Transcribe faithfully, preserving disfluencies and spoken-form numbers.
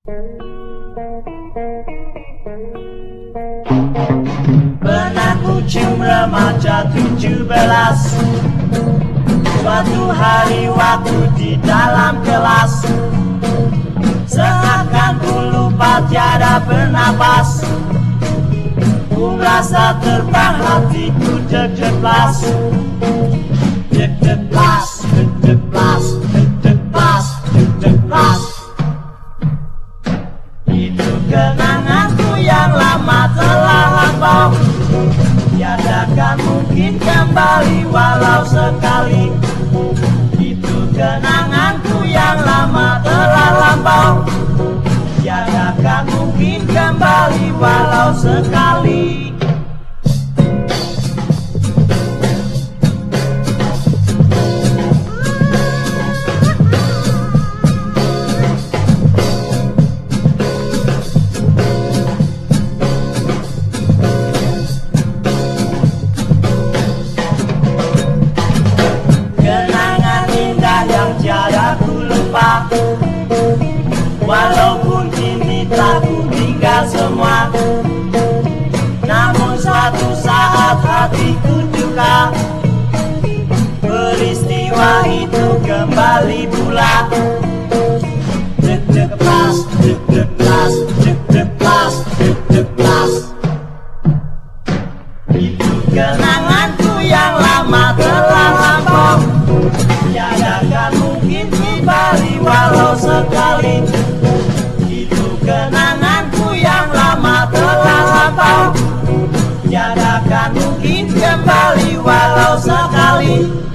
Pernah ku cium remaja tujuh belas. Suatu hari waktu di dalam kelas, seakan ku lupa tiada bernapas. Ku merasa terbang, hatiku deg-deglas. Deg-deglas, deg-deglas, deg-deglas, deg-deglas. Itu kenanganku yang lama telah lampau, tiadakan mungkin kembali walau sekali. Itu kenanganku yang lama telah lampau, tiadakan mungkin kembali walau sekali. Walaupun kini telah ku tinggal semua, namun suatu saat hatiku duka. Peristiwa itu kembali pula. Deg-deglas, deg-deglas, deg-deglas, deg-deglas. Itu kenanganku yang lama telah lampau, tiadakan mungkin kembali walau sekali. Itu kenanganku yang lama telah lampau, tiadakan mungkin kembali walau sekali.